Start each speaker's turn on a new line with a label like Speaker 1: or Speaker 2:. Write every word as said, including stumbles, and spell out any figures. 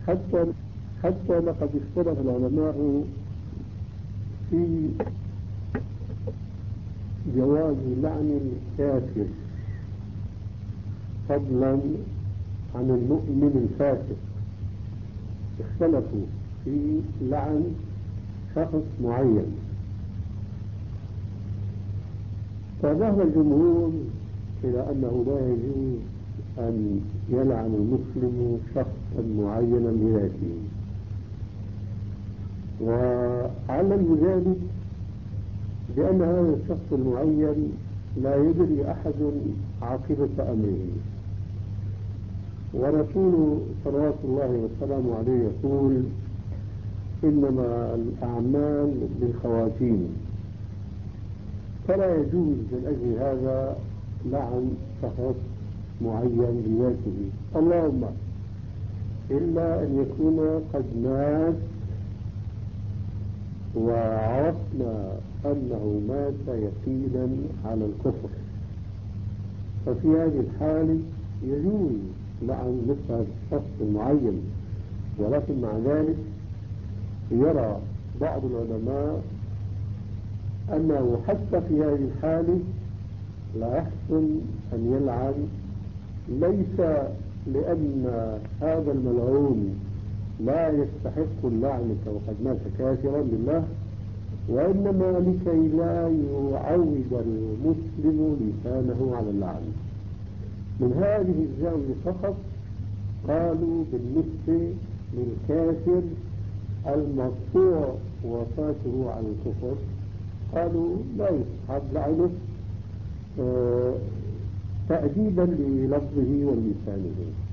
Speaker 1: حتى حتى لقد اختلف العلماء في جواز لعن الكافر فضلا عن المؤمن الفاسق. اختلفوا في لعن شخص معين، فذهب الجمهور إلى أنه لا يجوز أن يلعن المسلم شخصا معينا بذاته، وعلم ذلك بأن هذا الشخص المعين لا يدري أحد عاقبة أمره، ورسول صلوات الله وسلامه عليه يقول: إنما الأعمال بالخواتيم، فلا يجوز من أجل هذا لعن شخص معين بذاته، اللهم إلا أن يكون قد مات وعرفنا أنه مات يقينا على الكفر، ففي هذه الحال يجوز لعن مثل هذا الشخص المعين. ولكن مع ذلك يرى بعض العلماء أنه حتى في هذه الحال لا يحسن أن يلعن، ليس لأن هذا الملعون لا يستحق اللعنة وقد مات كافرا بالله، وإنما لكي لا يعود المسلم لسانه على اللعن. من هذه الزاوية فقط قالوا بالنسبة للكافر المقطوع وفاته على الكفر، قالوا لا يستحب لعنه آه تأديبا للفظه ولسانه.